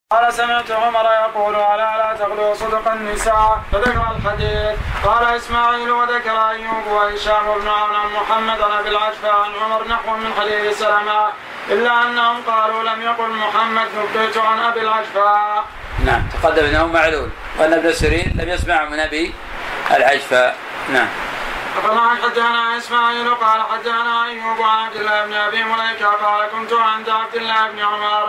قال سمعت عمر يقول ألا لا تغلو صدق النساء فذكر الحديث. قال إسماعيل وذكر أيوب وهشام بن عون عن محمد عن أبي العجفة عن عمر نحو من حديث سلمة إلا أنهم قالوا لم يقل محمد نبئت عن أبي العجفة. نعم تقدم أنه معلول وأن ابن سيرين لم يسمع من أبي العجفة. نعم. فقال حدثنا إسماعيل قال حدثنا أيوب عن عبد الله بن أبي مليكة قال كنت عند عبد الله بن عمر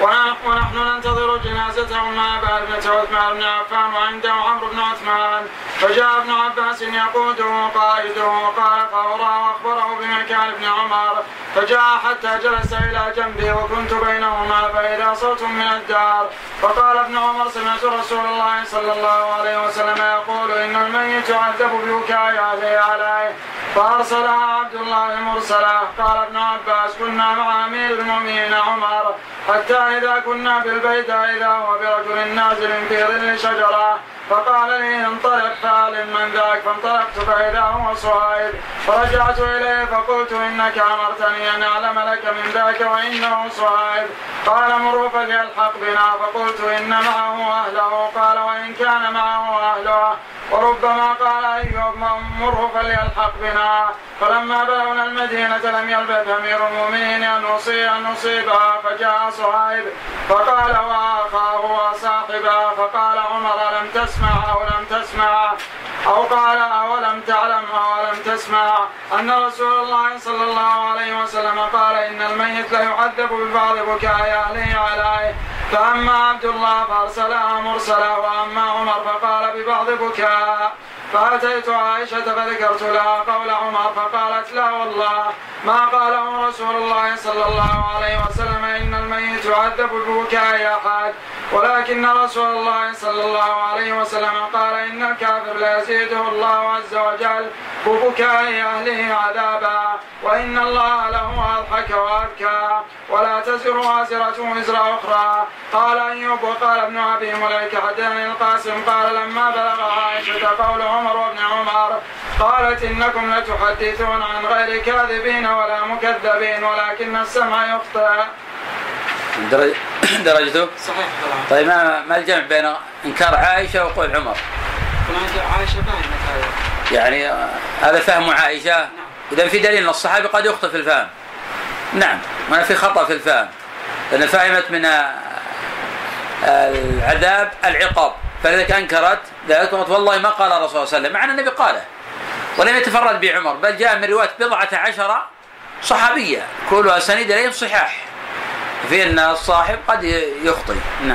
ونحن ننتظر جنازته مع أبا ابنة عثمان بن عفان وعنده عمرو بن عثمان فجاء ابن عباس يقوده قائده وقال فأراه وأخبره بمكان ابن عمر فجاء حتى جلس إلى جنبه وكنت بينهما فإذا صوت من الدار فقال ابن عمر سمعت رسول الله صلى الله عليه وسلم يقول إن الميت يعذب ببكاء أهله عليه فأرسلها عبد الله مرسلا. قال ابن عباس كنا مع أمير المؤمنين عمر حتى إذا كنا بالبيداء إذا هو برجل نازل في ظل شجرة فقال لي انطلق فأعلم من ذاك فانطلقت فإذا هو صهيب فرجعت إليه فقلت إنك أمرتني أن أعلم لك من ذاك وإنه صهيب. قال مروا فليلحق بنا فقلت إن معه أهله قال وإن كان معه أهله وربما قال أيوب مره فليلحق بنا. فلما بلغنا المدينة لم يلبث أمير المؤمنين أن نصيبها فجاء صهيب فقال وأخاه وصاحبه فقال عمر لم تسمع أو لم تسمع أو قال أولم تعلم أو لم تسمع أن رسول الله صلى الله عليه وسلم قال إن الميت ليعذب ببعض بكاء أهله عليه. فأما عبد الله فأرسلها مرسلا وأما عمر فقال ببعض بكاء. فأتيت عائشة فذكرت لها قول عمر فقالت لا والله ما قاله رسول الله صلى الله عليه وسلم إن الميت يعذب ببكاء أحد ولكن رسول الله صلى الله عليه وسلم قال إن الكافر لا يزيده الله عز وجل ببكاء أهله عذابا وإن الله له أضحك وأبكى ولا تزر وازرة وزر أخرى. قال أيوب وقال ابن أبي مليكة حدثني القاسم قال لما بلغ عائشة قول عمر وابن عمر قالت إنكم لتحدثون عن غير كاذبين ولا مكذبين ولكن السمع يخطئ. درجته صحيح. طيب ما الجمع بين إنكار عائشة وقول عمر؟ عائشة فهمت هذا يعني هذا فهم عائشة. نعم. إذا في دليل أن الصحابي قد يخطئ في الفهم. نعم ما في خطأ في الفهم لأن فهمت من العذاب العقاب فلذلك أنكرت ذلك والله ما قال الرسول صلى الله عليه وسلم مع أن النبي قاله ولم يتفرد بعمر بل جاء من رواية 14 صحابية كلها سند إليهم صحاح في أن الصاحب قد يخطئ. نعم.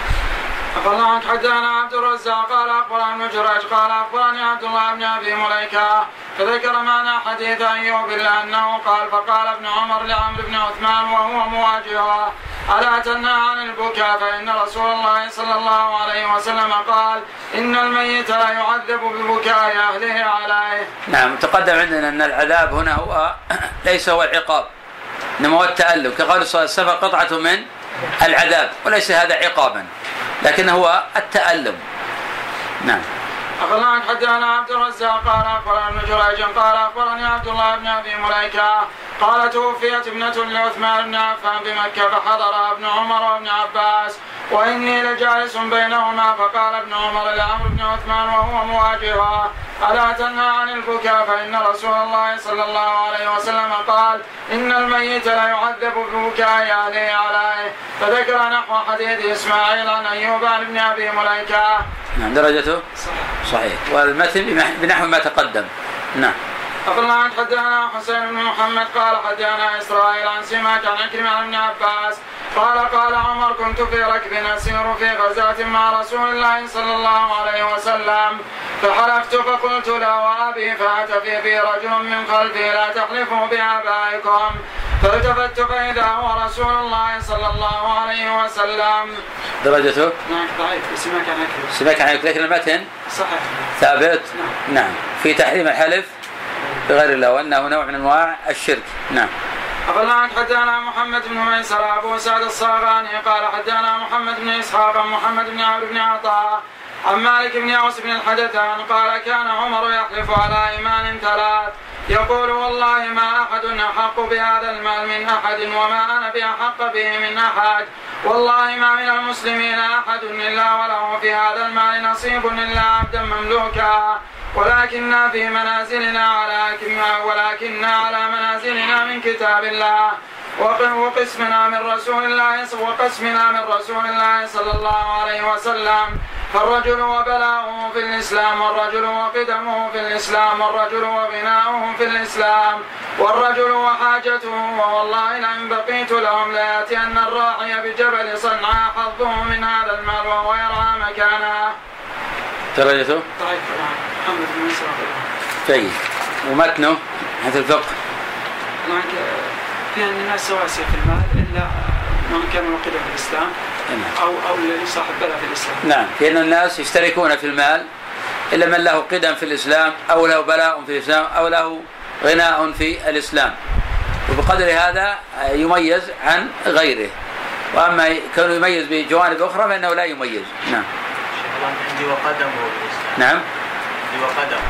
أخبرنا حدثنا عبد الرزاق قال أخبرنا ابن جريج قال أخبرني عبد الله بن أبي مليكة فذكر معنا حديث أيوب إلا أنه قال فقال ابن عمر لعمرو بن عثمان وهو مواجهه ألا تنهى عن البكاء فإن رسول الله صلى الله عليه وسلم قال إن الميت لا يعذب ببكاء أهله عليه. نعم تقدم عندنا أن العذاب هنا هو ليس هو العقاب إنما هو التألم كقول صلى الله عليه وسلم قطعة من العذاب وليس هذا عقابا لكن هو التألم. نعم. أخبرنا حدثنا عبد الرزاق قال أخبرنا ابن جريج قال أخبرني عبد الله بن أبي مليكة قال توفيت ابنة لعثمان بن عفان بمكة فحضر ابن عمر وابن عباس وإني لجالس بينهما فقال ابن عمر لعمرو بن عثمان وهو مواجهه ألا تنهى عن البكاء فإن رسول الله صلى الله عليه وسلم قال إن الميت لا يعذب ببكاء أهله عليه. فذكر نحو حديث إسماعيل عن أيوب عن ابن أبي مليكة. نعم درجته صحيح والمثل بنحو ما تقدم. نعم. أخبرنا حدثنا حسين بن محمد قال حدثنا إسرائيل عن سماك عن عكرمة عن ابن عباس قال عمر كنت في ركب أسير في غزاة مع رسول الله صلى الله عليه وسلم فحلفت فقلت لا وأبي فأتفي بي رجل من خلفي لا تحلفوا بآبائكم فالتفت فإذا هو رسول الله صلى الله عليه وسلم. درجته ضعيف سماك عن عكرمة لكن المتن صحيح ثابت. نعم في تحريم الحلف بغير الله وأنه نوع من أنواع الشرك. نعم. أخبرنا حدثنا محمد بن ميسر أبو سعد الصاغاني قال حدثنا محمد بن إسحاق محمد بن عمرو بن عطاء عن مالك بن أوس بن الحدثان قال كان عمر يحلف على إيمان 3 يقول والله ما أحد أحق بهذا المال من أحد وما أنا بأحق به من أحد، والله ما من المسلمين أحد إلا وله في هذا المال نصيب إلا عبدا مملوكا، ولكننا على منازلنا من كتاب الله وقسمنا من رسول الله صلى الله عليه وسلم، فالرجل وبلاؤه في الإسلام، والرجل وقدمه في الإسلام، والرجل وغناؤه في الإسلام، والرجل وحاجته، ووالله لئن بقيت لهم ليأتين الراعي بجبل صنعاء حظه من هذا المال وهو يرعى مكانه. درجته؟ محمد بن مسلم. طيب، ومتنه حيث الفقه؟ في أن الناس سواسية في المال إلا من كان موقدا في الإسلام أو الذي صاحب بلد في الإسلام. نعم، في أن الناس يشتركون في المال إلا من له قدم في الإسلام أو له بلاء في الإسلام أو له غناء في الإسلام، وبقدر هذا يميز عن غيره، وأما كونه يميز بجوانب أخرى فإنه لا يميز. نعم. عندي وقدم بالإسلام. نعم. عندي وقدم.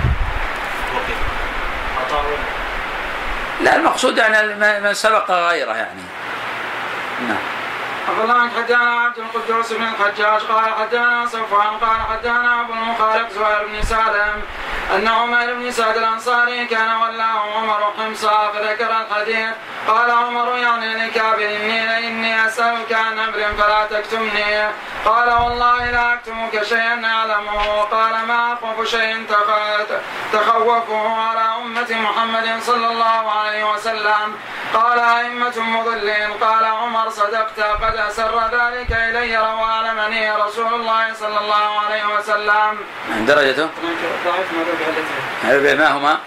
لا، المقصود يعني من سبق غيره يعني. نعم. أخبرنا حدثنا عبد القدوس بن الحجاج قال حدثنا صفوان قال حدثنا أبو المخالق زهير بن سالم أن عمر بن سعد الأنصاري كان ولاه عمر حمصا فذكر الحديث. قال عمر يعني لكعب إني أسألك عن أمر فلا تكتمني. قال والله لا أكتمك شيئا أعلمه. قال ما أخوف شيء تخوفه على أمة محمد صلى الله عليه وسلم. قال أئمة مضلين. قال عمر صدقت قد أسر ذلك إلي وأعلمني رسول الله صلى الله عليه وسلم. درجته؟ ضعيف ما ما هما؟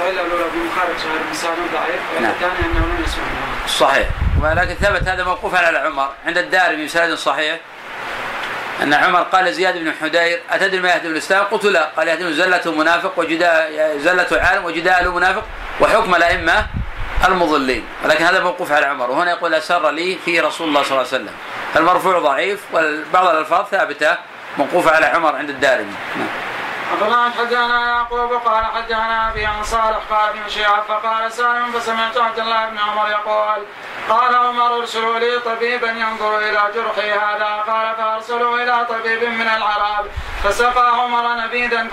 صحيح، ولكن ثبت هذا موقوفا على عمر عند الدارمي بسند صحيح أن عمر قال زياد بن حدير أتدري ما يهدم الإسلام؟ قلت لا. قال يهدم زلة منافق زلة عالم وجدال منافق وحكم الأئمة المضلين، ولكن هذا موقوف على عمر. وهنا يقول أسر لي فيه رسول الله صلى الله عليه وسلم. المرفوع ضعيف وبعض الألفاظ ثابتة موقوفة على عمر عند الدارمي. أخبرنا حدثنا يعقوب قال حدثنا أبي عن صالح قال ابن شهاب فقال سالم فسمعت عبد الله بن عمر يقول قال عمر ارسلوا لي طبيبا ينظر إلى جرحي هذا. قال فأرسلوا إلى طبيب من العرب فسقى عمر نبيذا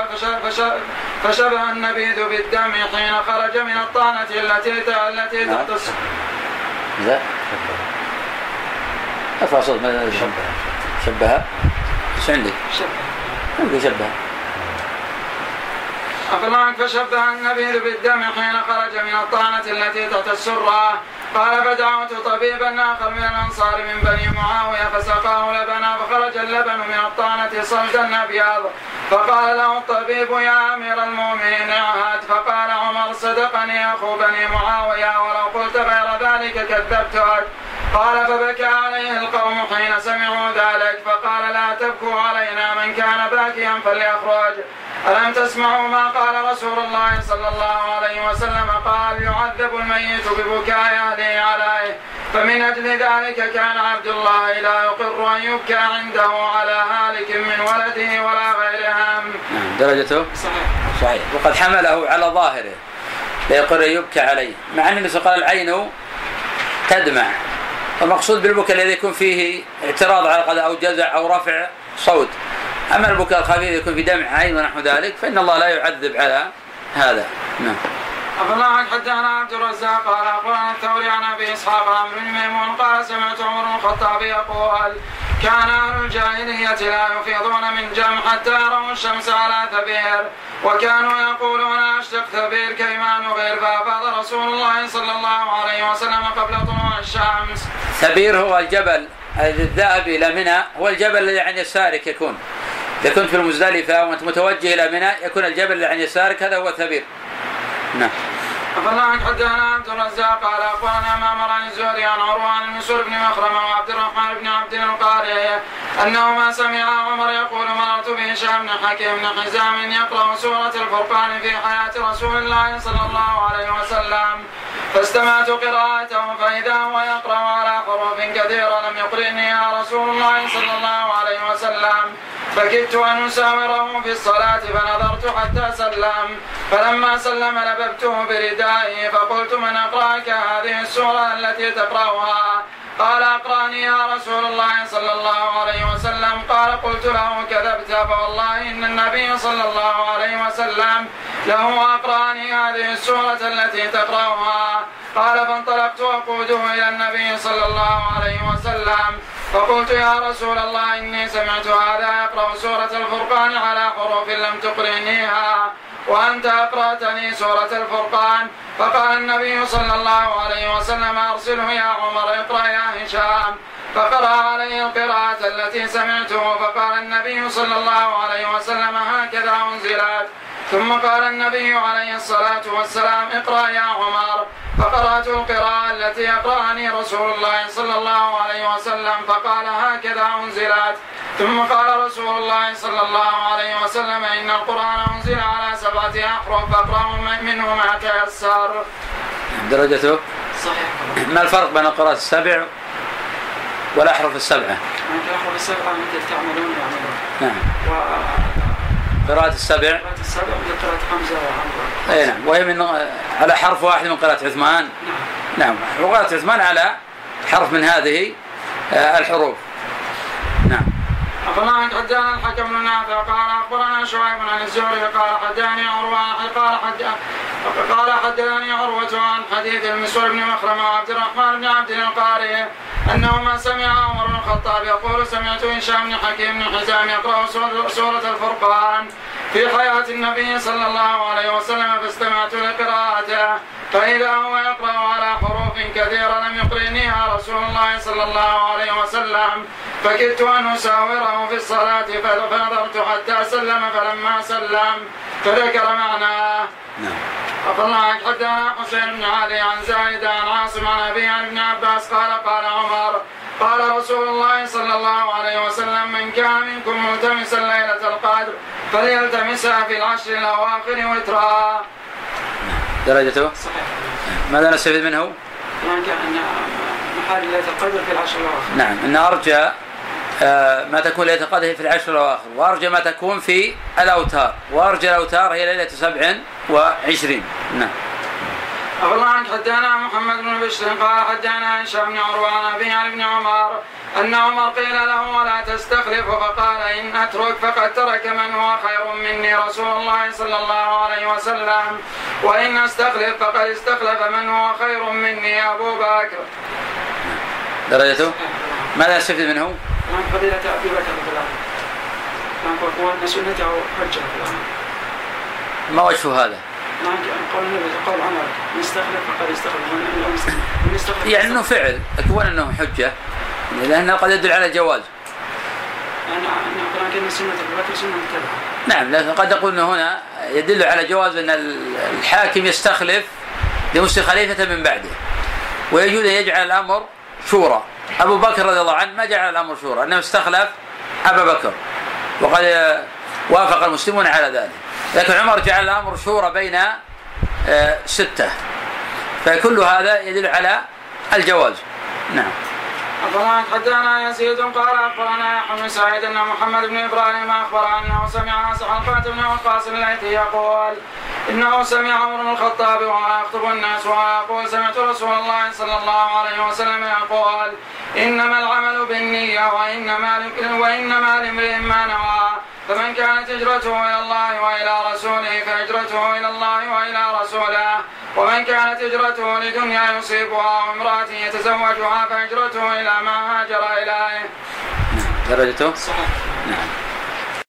فشبه النبيذ بالدم حين خرج من الطعنة التي تحت لا أرفع صوت. شبه ايش عندك؟ شبه أفلاك فشبه النبيذ بالدم حين خرج من الطعنة التي تحت السرة. قال فدعوت طبيبا آخر من الأنصار من بني معاوية فسقاه لبنا فخرج اللبن من الطعنة صلدا أبيض. فقال له الطبيب يا أمير المؤمنين اعهد. فقال عمر صدقني أخو بني معاوية ولو قلت غير ذلك كذبتك. قال فبكى عليه القوم حين سمعوا ذلك. فقال لا تبكوا علينا من كان باكيا فليخرج. ألم تسمعوا ما قال رسول الله صلى الله عليه وسلم قال يعذب الميت ببكاء أهله عليه. فمن أجل ذلك كان عبد الله لا يقر أن يبكى عنده على هالك من ولده ولا غيرهم. درجته؟ صحيح. وقد حمله على ظاهره لا يقر أن يبكى عليه، مع أن النبي قال العين تدمع، المقصود بالبكاء الذي يكون فيه اعتراض على القضاء أو جزع أو رفع صوت. أما البكاء الخفيف يكون في دمع عين ونحو ذلك فإن الله لا يعذب على هذا. نعم. أفلا حدثنا عبد الرزاق قال أخبرنا الثوري عن أبي إسحاق عن بن ميمون قال سمعت عمر بن الخطاب يقول كان أهل الجاهلية لا يفيضون من جمع حتى يروا الشمس على ثبير، وكانوا يقولون أشتق ثبير كيما نغير، فأفاض رسول الله صلى الله عليه وسلم قبل طلوع الشمس. ثبير هو الجبل الذاهب إلى منى، هو الجبل الذي عن يسارك يكون. إذا كنت في المزدلفة وأنت متوجه إلى منى يكون الجبل اللي عن يسارك هذا هو ثبير. نعم. أفلا حدثنا عبد الرزاق قال أخبرنا معمر عن الزهري عن عروة عن المسور بن مخرمة وعبد الرحمن بن عبد القاري أنهما سمع عمر يقول مررت بهشام بن حكيم بن حزام يقرأ سورة الفرقان في حياة رسول الله صلى الله عليه وسلم، فاستمعت قراءته فإذا هو يقرأ على حروف كثيرة لم يقرئني يا رسول الله صلى الله عليه وسلم. فكدت أن أساوره في الصلاة فنظرت حتى سلم، فلما سلم لببته بردائه فقلت: من أقرأك هذه السورة التي تقرأها؟ قال: أقرأني يا رسول الله صلى الله عليه وسلم. قال: قلت له: كذبت، فوالله إن النبي صلى الله عليه وسلم له أقرأني هذه السورة التي تقرأها. قال: فانطلقت أقوده إلى النبي صلى الله عليه وسلم فقلت: يا رسول الله إني سمعت هذا يقرأ سورة الفرقان على حروف لم تقرئنيها وأنت أقرأتني سورة الفرقان. فقال النبي صلى الله عليه وسلم: أرسله يا عمر، اقرأ يا هشام. فقرأ عليه القراءة التي سمعته. فقال النبي صلى الله عليه وسلم: هكذا أنزلت. ثم قال النبي عليه الصلاة والسلام: اقرأ يا عمر. فقرأت القراءة التي يقرأني رسول الله صلى الله عليه وسلم فقال: هكذا أنزلت. ثم قال رسول الله صلى الله عليه وسلم: إن القرآن أنزل على 7 أحرف فاقرأوا منه ما تيسر. درجته صحيح. ما الفرق بين القراءة 7 والأحرف 7؟ الأحرف 7 مثل تعملون يعملون. نعم. قراءة 7 مثل قراءة حمزة وعمرو. أي نعم، وهي من على حرف واحد من قراءة عثمان. نعم. وقراءة عثمان على حرف من هذه الحروف. نعم. أخبرنا حدثنا الحكم بن نافع قال: أخبرنا شعيب عن الزهري قال: حدثني عروة قال حدثني عروة عن حديث المسور بن مخرمة وعبد الرحمن بن عبد القاري أنهما سمع عمر بن الخطاب يقول: سمعت هشام بن حكيم بن حزام يقرأ سورة الفرقان في حياة النبي صلى الله عليه وسلم فاستمعت لقراءته فإذا هو يقرأ على حروف كثيرة لم يقرئنيها رسول الله صلى الله عليه وسلم فكدت أن أساوره في الصلاة فنظرت حتى سلم فلما سلم فذكر معناه. أخبرنا حدثنا حسين بن علي عن زايد عن عاصم عن أبي عن ابن عباس قال: قال عمر: قال رسول الله صلى الله عليه وسلم: من كان منكم ملتمسا ليلة القدر فليلتمسها في العشر الأواخر وترا. درجته صحيح. ماذا نستفيد منه؟ يعني أن محال ليلة القدر في العشر الأواخر. نعم، أن أرجى ما تكون ليلة القدر في العشر الأواخر، وأرجى ما تكون في الأوتار، وأرجى الأوتار هي ليلة 27. نعم. أخبرنا حدثنا محمد بن بشر قال: حدثنا هشام بن عروة عن أبي عن ابن عمر أن عمر قيل له: ولا تستخلف؟ فقال: إن أترك فقد ترك من هو خير مني رسول الله صلى الله عليه وسلم، وإن استخلف فقد استخلف من هو خير مني أبو بكر. درجته ماذا نستفيد منه؟ فضيلة أبي بكر رضي الله عنه وأن سنته حجة. ما وجه هذا؟ قول النبي قول عمر: يستخلف فقد استخلف. يعني أنه فعل أكون أنه حجة لأنه قد يدل على الجواز. كان سنة أبي بكر سنة متبعة. نعم، لكن قد يقول هنا يدل على جواز أن الحاكم يستخلف لمسلم خليفة من بعده، ويجوز أن يجعل الأمر شورى. أبو بكر رضي الله عنه ما جعل الأمر شورى، أنه استخلف أبا بكر وقد وافق المسلمون على ذلك، لكن عمر جعل الأمر شورى بين 6، فكل هذا يدل على الجواز. نعم. أخبرنا حدثنا يزيد قال: أخبرنا يحيى بن سعيد أن محمد بن إبراهيم أخبر أنه سمع حلقة بن وقاص الليثي يقول: إنه سمع عمر بن الخطاب وهو يخطب الناس وهو يقول: سمعت رسول الله صلى الله عليه وسلم يقول: إنما العمل بالنية وإنما لامرئ ما نوى، فمن كانت هجرته إلى الله وإلى رسوله فهجرته إلى الله وإلى رسوله، ومن كانت هجرته لدنيا يصيبها وامرأة يتزوجها فهجرته إلى ما هاجر إليه. درجته؟ صحيح. نعم.